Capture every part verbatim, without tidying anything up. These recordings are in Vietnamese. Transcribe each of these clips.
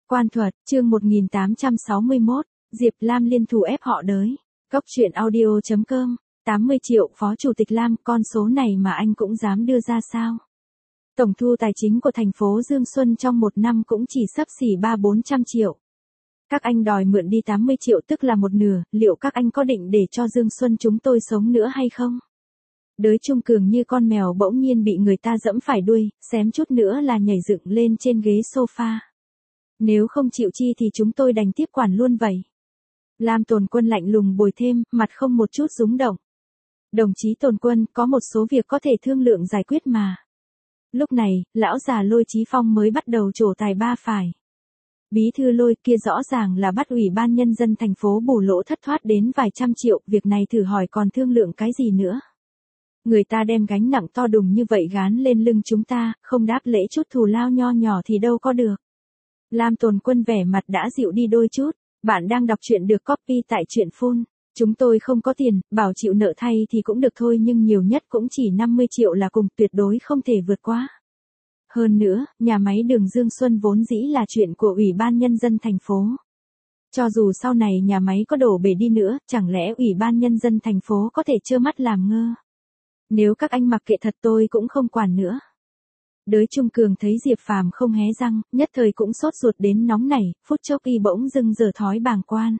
Quan thuật, chương một nghìn tám trăm sáu mươi mốt, Diệp Lam liên thủ ép họ đới. Cốc truyện audio chấm com, tám mươi triệu, Phó Chủ tịch Lam, con số này mà anh cũng dám đưa ra sao? Tổng thu tài chính của thành phố Dương Xuân trong một năm cũng chỉ xấp xỉ ba bốn trăm triệu. Các anh đòi mượn đi tám mươi triệu tức là một nửa, liệu các anh có định để cho Dương Xuân chúng tôi sống nữa hay không? Đới Trung Cường như con mèo bỗng nhiên bị người ta dẫm phải đuôi, xém chút nữa là nhảy dựng lên trên ghế sofa. Nếu không chịu chi thì chúng tôi đành tiếp quản luôn vậy. Lam Tồn Quân lạnh lùng bồi thêm, mặt không một chút rúng động. Đồng chí Tồn Quân, có một số việc có thể thương lượng giải quyết mà. Lúc này, lão già Lôi Chí Phong mới bắt đầu trổ tài ba phải. Bí thư Lôi kia rõ ràng là bắt ủy ban nhân dân thành phố bù lỗ thất thoát đến vài trăm triệu, việc này thử hỏi còn thương lượng cái gì nữa. Người ta đem gánh nặng to đùng như vậy gán lên lưng chúng ta, không đáp lễ chút thù lao nho nhỏ thì đâu có được. Lam Tồn Quân vẻ mặt đã dịu đi đôi chút, bạn đang đọc truyện được copy tại truyện phone. Chúng tôi không có tiền, bảo chịu nợ thay thì cũng được thôi nhưng nhiều nhất cũng chỉ năm mươi triệu là cùng, tuyệt đối không thể vượt quá. Hơn nữa, nhà máy đường Dương Xuân vốn dĩ là chuyện của Ủy ban Nhân dân thành phố. Cho dù sau này nhà máy có đổ bể đi nữa, chẳng lẽ Ủy ban Nhân dân thành phố có thể trơ mắt làm ngơ? Nếu các anh mặc kệ thật tôi cũng không quản nữa. Đới Trung Cường thấy Diệp Phàm không hé răng, nhất thời cũng sốt ruột đến nóng nảy, phút chốc y bỗng dưng giở thói bàng quan.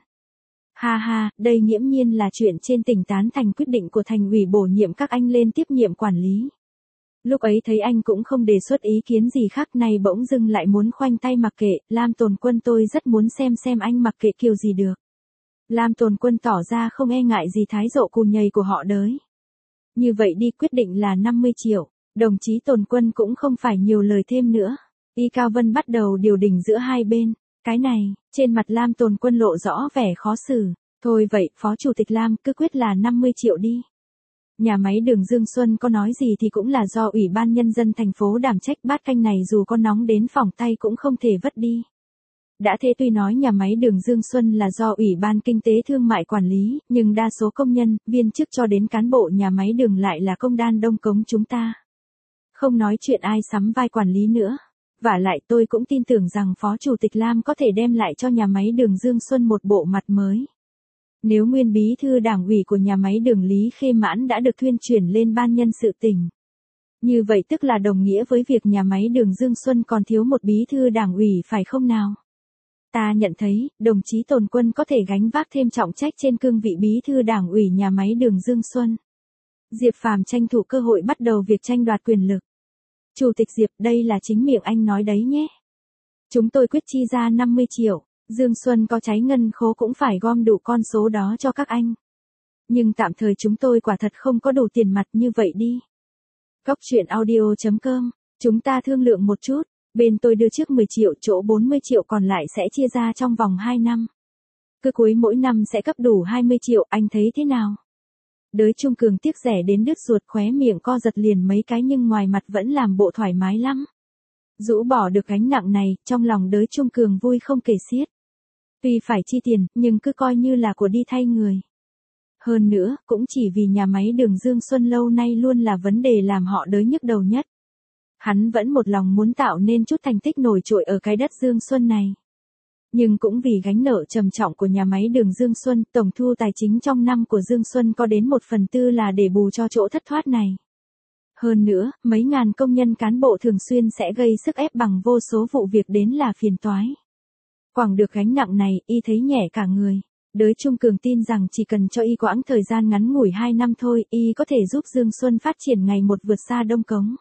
Ha ha, đây nghiễm nhiên là chuyện trên tỉnh tán thành quyết định của thành ủy bổ nhiệm các anh lên tiếp nhiệm quản lý. Lúc ấy thấy anh cũng không đề xuất ý kiến gì khác, này bỗng dưng lại muốn khoanh tay mặc kệ, Lam Tồn Quân tôi rất muốn xem xem anh mặc kệ kiểu gì được. Lam Tồn Quân tỏ ra không e ngại gì thái độ cù nhầy của họ Đới. Như vậy đi, quyết định là năm mươi triệu. Đồng chí Tồn Quân cũng không phải nhiều lời thêm nữa. Y Cao Vân bắt đầu điều đình giữa hai bên. Cái này, trên mặt Lam Tồn Quân lộ rõ vẻ khó xử. Thôi vậy, Phó Chủ tịch Lam, cứ quyết là năm mươi triệu đi. Nhà máy đường Dương Xuân có nói gì thì cũng là do Ủy ban Nhân dân thành phố đảm trách, bát canh này dù có nóng đến phỏng tay cũng không thể vất đi. Đã thế tuy nói nhà máy đường Dương Xuân là do Ủy ban Kinh tế Thương mại quản lý, nhưng đa số công nhân, viên chức cho đến cán bộ nhà máy đường lại là công đan đông cống chúng ta. Không nói chuyện ai sắm vai quản lý nữa. Vả lại tôi cũng tin tưởng rằng Phó Chủ tịch Lam có thể đem lại cho nhà máy đường Dương Xuân một bộ mặt mới. Nếu nguyên bí thư đảng ủy của nhà máy đường Lý Khê Mãn đã được thuyên chuyển lên ban nhân sự tỉnh. Như vậy tức là đồng nghĩa với việc nhà máy đường Dương Xuân còn thiếu một bí thư đảng ủy phải không nào? Ta nhận thấy, đồng chí Tồn Quân có thể gánh vác thêm trọng trách trên cương vị bí thư đảng ủy nhà máy đường Dương Xuân. Diệp Phàm tranh thủ cơ hội bắt đầu việc tranh đoạt quyền lực. Chủ tịch Diệp, đây là chính miệng anh nói đấy nhé. Chúng tôi quyết chi ra năm mươi triệu, Dương Xuân có cháy ngân khố cũng phải gom đủ con số đó cho các anh. Nhưng tạm thời chúng tôi quả thật không có đủ tiền mặt, như vậy đi. Cốc truyện audio chấm com, chúng ta thương lượng một chút, bên tôi đưa trước mười triệu, chỗ bốn mươi triệu còn lại sẽ chia ra trong vòng hai năm. Cứ cuối mỗi năm sẽ cấp đủ hai mươi triệu, anh thấy thế nào? Đới Trung Cường tiếc rẻ đến đứt ruột, khóe miệng co giật liền mấy cái nhưng ngoài mặt vẫn làm bộ thoải mái lắm. Rũ bỏ được gánh nặng này, trong lòng Đới Trung Cường vui không kể xiết. Tuy phải chi tiền, nhưng cứ coi như là của đi thay người. Hơn nữa, cũng chỉ vì nhà máy đường Dương Xuân lâu nay luôn là vấn đề làm họ Đới nhức đầu nhất. Hắn vẫn một lòng muốn tạo nên chút thành tích nổi trội ở cái đất Dương Xuân này. Nhưng cũng vì gánh nợ trầm trọng của nhà máy đường Dương Xuân, tổng thu tài chính trong năm của Dương Xuân có đến một phần tư là để bù cho chỗ thất thoát này. Hơn nữa, mấy ngàn công nhân cán bộ thường xuyên sẽ gây sức ép bằng vô số vụ việc đến là phiền toái. Quẳng được gánh nặng này, y thấy nhẹ cả người. Đới Trung Cường tin rằng chỉ cần cho y quãng thời gian ngắn ngủi hai năm thôi, y có thể giúp Dương Xuân phát triển ngày một vượt xa Đông Cống.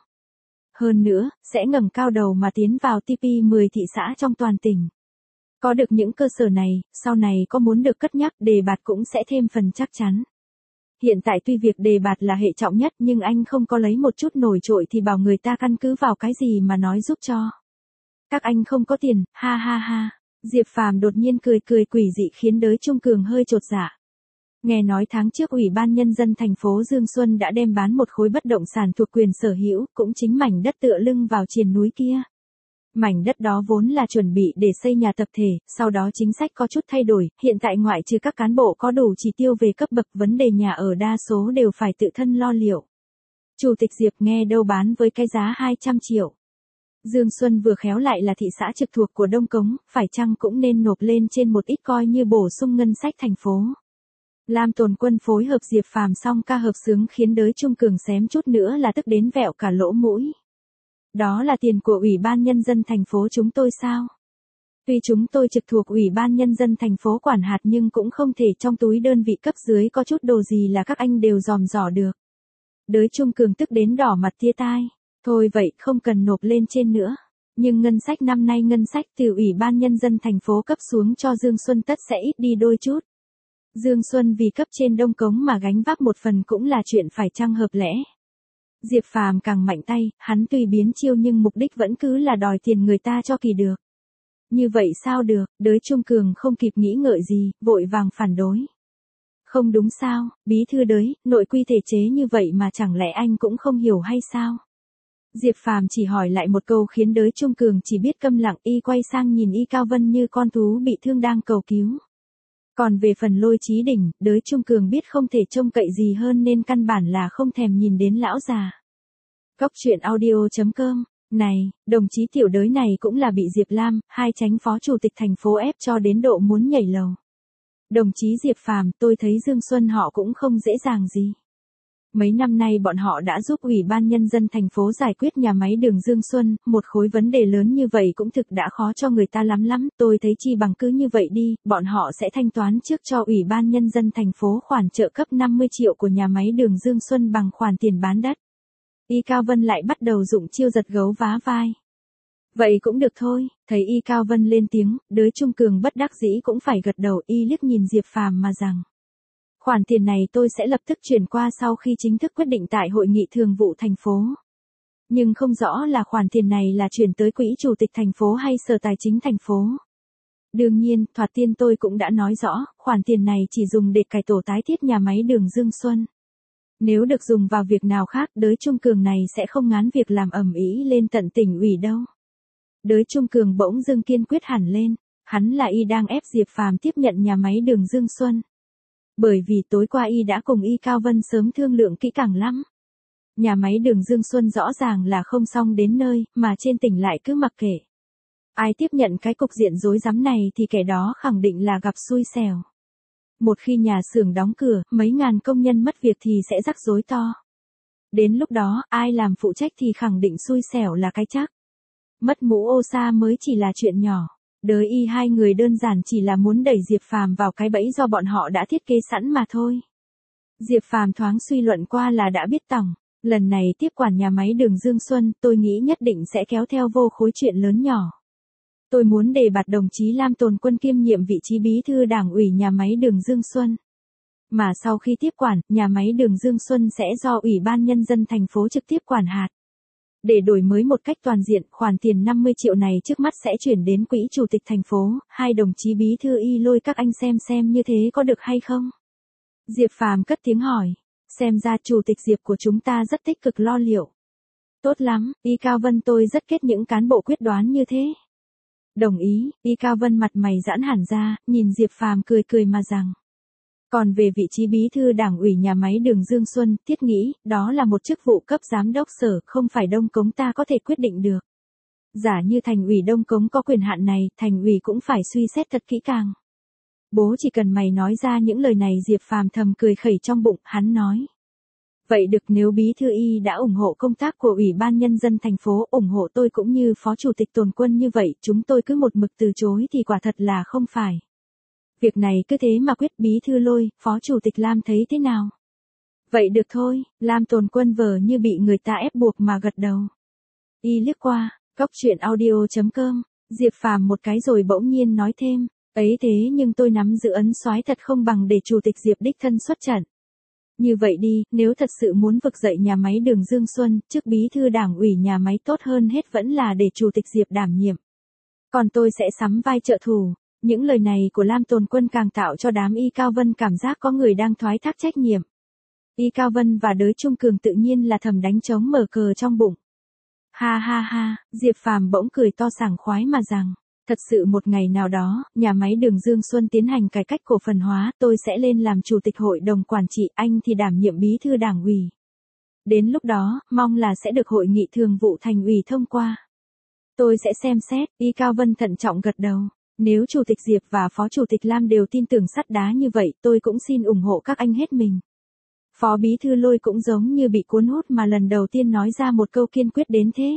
Hơn nữa, sẽ ngẩng cao đầu mà tiến vào tê pê mười thị xã trong toàn tỉnh. Có được những cơ sở này, sau này có muốn được cất nhắc đề bạt cũng sẽ thêm phần chắc chắn. Hiện tại tuy việc đề bạt là hệ trọng nhất nhưng anh không có lấy một chút nổi trội thì bảo người ta căn cứ vào cái gì mà nói giúp cho. Các anh không có tiền, ha ha ha. Diệp Phàm đột nhiên cười cười quỷ dị khiến Đới Trung Cường hơi chột dạ. Nghe nói tháng trước Ủy ban Nhân dân thành phố Dương Xuân đã đem bán một khối bất động sản thuộc quyền sở hữu, cũng chính mảnh đất tựa lưng vào triền núi kia. Mảnh đất đó vốn là chuẩn bị để xây nhà tập thể, sau đó chính sách có chút thay đổi, hiện tại ngoại trừ các cán bộ có đủ chỉ tiêu về cấp bậc, vấn đề nhà ở đa số đều phải tự thân lo liệu. Chủ tịch Diệp nghe đâu bán với cái giá hai trăm triệu. Dương Xuân vừa khéo lại là thị xã trực thuộc của Đông Cống, phải chăng cũng nên nộp lên trên một ít coi như bổ sung ngân sách thành phố. Lam Tồn Quân phối hợp Diệp Phàm xong ca hợp xướng khiến đới Trung Cường xém chút nữa là tức đến vẹo cả lỗ mũi. Đó là tiền của Ủy ban Nhân dân thành phố chúng tôi sao? Tuy chúng tôi trực thuộc Ủy ban Nhân dân thành phố quản hạt nhưng cũng không thể trong túi đơn vị cấp dưới có chút đồ gì là các anh đều dòm dò được. Đới Trung Cường tức đến đỏ mặt tia tai. Thôi vậy không cần nộp lên trên nữa. Nhưng ngân sách năm nay ngân sách từ Ủy ban Nhân dân thành phố cấp xuống cho Dương Xuân tất sẽ ít đi đôi chút. Dương Xuân vì cấp trên Đông Cống mà gánh vác một phần cũng là chuyện phải chăng hợp lẽ. Diệp Phàm càng mạnh tay, hắn tùy biến chiêu nhưng mục đích vẫn cứ là đòi tiền người ta cho kỳ được. Như vậy sao được, đới Trung Cường không kịp nghĩ ngợi gì, vội vàng phản đối. Không đúng sao, bí thư đới, nội quy thể chế như vậy mà chẳng lẽ anh cũng không hiểu hay sao? Diệp Phàm chỉ hỏi lại một câu khiến đới Trung Cường chỉ biết câm lặng, y quay sang nhìn Y Cao Vân như con thú bị thương đang cầu cứu. Còn về phần Lôi Chí Đỉnh, đới Trung Cường biết không thể trông cậy gì hơn nên căn bản là không thèm nhìn đến lão già. Cóc truyện audio chấm com. Này, đồng chí tiểu đới này cũng là bị Diệp Lam, hai chánh phó chủ tịch thành phố ép cho đến độ muốn nhảy lầu. Đồng chí Diệp Phàm, tôi thấy Dương Xuân họ cũng không dễ dàng gì. Mấy năm nay bọn họ đã giúp Ủy ban Nhân dân thành phố giải quyết nhà máy đường Dương Xuân, một khối vấn đề lớn như vậy cũng thực đã khó cho người ta lắm lắm, tôi thấy chi bằng cứ như vậy đi, bọn họ sẽ thanh toán trước cho Ủy ban Nhân dân thành phố khoản trợ cấp năm mươi triệu của nhà máy đường Dương Xuân bằng khoản tiền bán đất. Y Cao Vân lại bắt đầu dụng chiêu giật gấu vá vai. Vậy cũng được thôi, thấy Y Cao Vân lên tiếng, đới Trung Cường bất đắc dĩ cũng phải gật đầu, y liếc nhìn Diệp Phàm mà rằng. Khoản tiền này tôi sẽ lập tức chuyển qua sau khi chính thức quyết định tại hội nghị thường vụ thành phố. Nhưng không rõ là khoản tiền này là chuyển tới quỹ chủ tịch thành phố hay sở tài chính thành phố. Đương nhiên, thoạt tiên tôi cũng đã nói rõ, khoản tiền này chỉ dùng để cải tổ tái thiết nhà máy đường Dương Xuân. Nếu được dùng vào việc nào khác, đới Trung Cường này sẽ không ngán việc làm ầm ĩ lên tận tỉnh ủy đâu. Đới Trung Cường bỗng dưng kiên quyết hẳn lên, hắn là y đang ép Diệp Phàm tiếp nhận nhà máy đường Dương Xuân. Bởi vì tối qua y đã cùng Y Cao Vân sớm thương lượng kỹ càng lắm. Nhà máy đường Dương Xuân rõ ràng là không xong đến nơi, mà trên tỉnh lại cứ mặc kệ. Ai tiếp nhận cái cục diện rối rắm này thì kẻ đó khẳng định là gặp xui xẻo. Một khi nhà xưởng đóng cửa, mấy ngàn công nhân mất việc thì sẽ rắc rối to. Đến lúc đó, ai làm phụ trách thì khẳng định xui xẻo là cái chắc. Mất mũ ô sa mới chỉ là chuyện nhỏ. Đới y hai người đơn giản chỉ là muốn đẩy Diệp Phàm vào cái bẫy do bọn họ đã thiết kế sẵn mà thôi. Diệp Phàm thoáng suy luận qua là đã biết tỏng, lần này tiếp quản nhà máy đường Dương Xuân, tôi nghĩ nhất định sẽ kéo theo vô khối chuyện lớn nhỏ. Tôi muốn đề bạt đồng chí Lam Tồn Quân kiêm nhiệm vị trí bí thư đảng ủy nhà máy đường Dương Xuân. Mà sau khi tiếp quản, nhà máy đường Dương Xuân sẽ do Ủy ban Nhân dân thành phố trực tiếp quản hạt. Để đổi mới một cách toàn diện, khoản tiền năm mươi triệu này trước mắt sẽ chuyển đến quỹ chủ tịch thành phố, hai đồng chí bí thư y lôi các anh xem xem như thế có được hay không? Diệp Phàm cất tiếng hỏi, xem ra chủ tịch Diệp của chúng ta rất tích cực lo liệu. Tốt lắm, Y Cao Vân tôi rất kết những cán bộ quyết đoán như thế. Đồng ý, Y Cao Vân mặt mày giãn hẳn ra, nhìn Diệp Phàm cười cười mà rằng. Còn về vị trí bí thư đảng ủy nhà máy đường Dương Xuân, thiết nghĩ, đó là một chức vụ cấp giám đốc sở, không phải Đông Cống ta có thể quyết định được. Giả như thành ủy Đông Cống có quyền hạn này, thành ủy cũng phải suy xét thật kỹ càng. Bố chỉ cần mày nói ra những lời này. Diệp Phàm thầm cười khẩy trong bụng, hắn nói. Vậy được, nếu bí thư y đã ủng hộ công tác của Ủy ban Nhân dân thành phố, ủng hộ tôi cũng như phó chủ tịch Tồn Quân như vậy, chúng tôi cứ một mực từ chối thì quả thật là không phải. Việc này cứ thế mà quyết. Bí thư Lôi, phó chủ tịch Lam thấy thế nào? Vậy được thôi, Lam Tồn Quân vờ như bị người ta ép buộc mà gật đầu. Y liếc qua, cóc truyện audio chấm com, Diệp Phàm một cái rồi bỗng nhiên nói thêm, ấy thế nhưng tôi nắm giữ ấn soái thật không bằng để chủ tịch Diệp đích thân xuất trận. Như vậy đi, nếu thật sự muốn vực dậy nhà máy đường Dương Xuân, chức bí thư đảng ủy nhà máy tốt hơn hết vẫn là để chủ tịch Diệp đảm nhiệm. Còn tôi sẽ sắm vai trợ thủ. Những lời này của Lam Tồn Quân càng tạo cho đám Y Cao Vân cảm giác có người đang thoái thác trách nhiệm. Y Cao Vân và đới Trung Cường tự nhiên là thầm đánh trống mở cờ trong bụng. Ha ha ha, Diệp Phàm bỗng cười to sảng khoái mà rằng, thật sự một ngày nào đó, nhà máy đường Dương Xuân tiến hành cải cách cổ phần hóa, tôi sẽ lên làm chủ tịch hội đồng quản trị, anh thì đảm nhiệm bí thư đảng ủy. Đến lúc đó, mong là sẽ được hội nghị thường vụ thành ủy thông qua. Tôi sẽ xem xét, Y Cao Vân thận trọng gật đầu. Nếu Chủ tịch Diệp và Phó Chủ tịch Lam đều tin tưởng sắt đá như vậy, tôi cũng xin ủng hộ các anh hết mình. Phó Bí Thư Lôi cũng giống như bị cuốn hút mà lần đầu tiên nói ra một câu kiên quyết đến thế.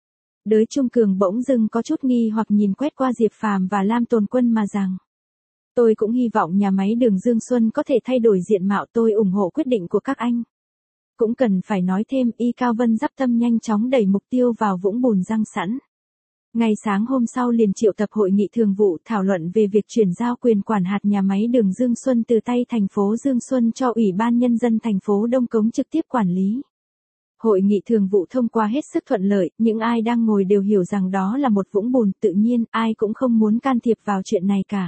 Đới Trung Cường bỗng dưng có chút nghi hoặc nhìn quét qua Diệp Phàm và Lam Tồn Quân mà rằng. Tôi cũng hy vọng nhà máy đường Dương Xuân có thể thay đổi diện mạo, tôi ủng hộ quyết định của các anh. Cũng cần phải nói thêm, Y Cao Vân dắp tâm nhanh chóng đẩy mục tiêu vào vũng bùn răng sẵn. Ngày sáng hôm sau liền triệu tập hội nghị thường vụ thảo luận về việc chuyển giao quyền quản hạt nhà máy đường Dương Xuân từ tay thành phố Dương Xuân cho Ủy ban Nhân dân thành phố Đông Cống trực tiếp quản lý. Hội nghị thường vụ thông qua hết sức thuận lợi, những ai đang ngồi đều hiểu rằng đó là một vũng bùn, tự nhiên ai cũng không muốn can thiệp vào chuyện này cả.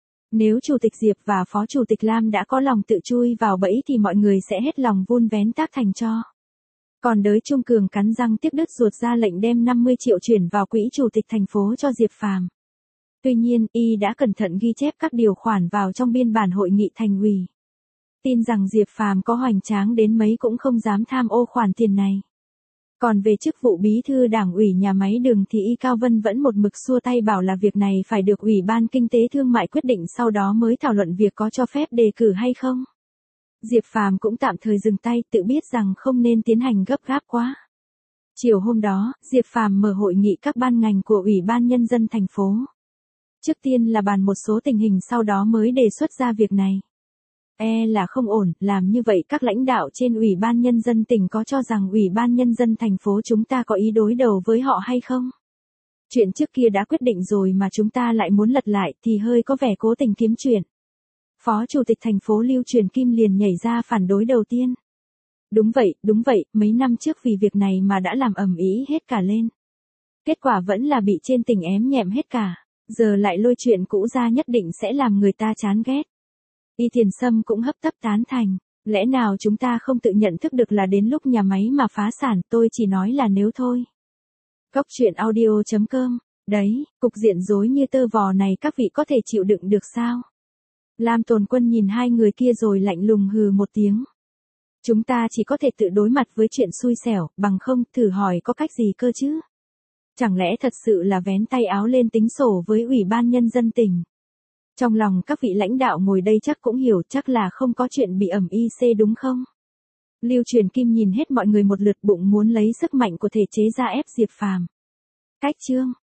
Nếu Chủ tịch Diệp và Phó Chủ tịch Lam đã có lòng tự chui vào bẫy thì mọi người sẽ hết lòng vun vén tác thành cho. Còn Đới Trung Cường cắn răng tiếc đứt ruột ra lệnh đem năm mươi triệu chuyển vào quỹ Chủ tịch thành phố cho Diệp Phàm. Tuy nhiên, y đã cẩn thận ghi chép các điều khoản vào trong biên bản hội nghị thành ủy. Tin rằng Diệp Phàm có hoành tráng đến mấy cũng không dám tham ô khoản tiền này. Còn về chức vụ bí thư đảng ủy nhà máy đường thì Y Cao Vân vẫn một mực xua tay bảo là việc này phải được Ủy ban Kinh tế Thương mại quyết định, sau đó mới thảo luận việc có cho phép đề cử hay không. Diệp Phàm cũng tạm thời dừng tay, tự biết rằng không nên tiến hành gấp gáp quá. Chiều hôm đó, Diệp Phàm mở hội nghị các ban ngành của Ủy ban Nhân dân thành phố. Trước tiên là bàn một số tình hình, sau đó mới đề xuất ra việc này. E là không ổn, làm như vậy các lãnh đạo trên Ủy ban Nhân dân tỉnh có cho rằng Ủy ban Nhân dân thành phố chúng ta có ý đối đầu với họ hay không? Chuyện trước kia đã quyết định rồi mà chúng ta lại muốn lật lại thì hơi có vẻ cố tình kiếm chuyện. Phó Chủ tịch thành phố Lưu Truyền Kim liền nhảy ra phản đối đầu tiên. Đúng vậy, đúng vậy, mấy năm trước vì việc này mà đã làm ầm ĩ hết cả lên. Kết quả vẫn là bị trên tỉnh ém nhẹm hết cả, giờ lại lôi chuyện cũ ra nhất định sẽ làm người ta chán ghét. Y Thiền Sâm cũng hấp tấp tán thành, lẽ nào chúng ta không tự nhận thức được là đến lúc nhà máy mà phá sản, tôi chỉ nói là nếu thôi. Góc truyện audio chấm com, đấy, cục diện rối như tơ vò này các vị có thể chịu đựng được sao? Lam Tồn Quân nhìn hai người kia rồi lạnh lùng hừ một tiếng. Chúng ta chỉ có thể tự đối mặt với chuyện xui xẻo, bằng không thử hỏi có cách gì cơ chứ? Chẳng lẽ thật sự là vén tay áo lên tính sổ với Ủy ban Nhân dân tỉnh? Trong lòng các vị lãnh đạo ngồi đây chắc cũng hiểu, chắc là không có chuyện bị ẩm y xê đúng không? Lưu Truyền Kim nhìn hết mọi người một lượt, bụng muốn lấy sức mạnh của thể chế ra ép Diệp Phàm. Cách chương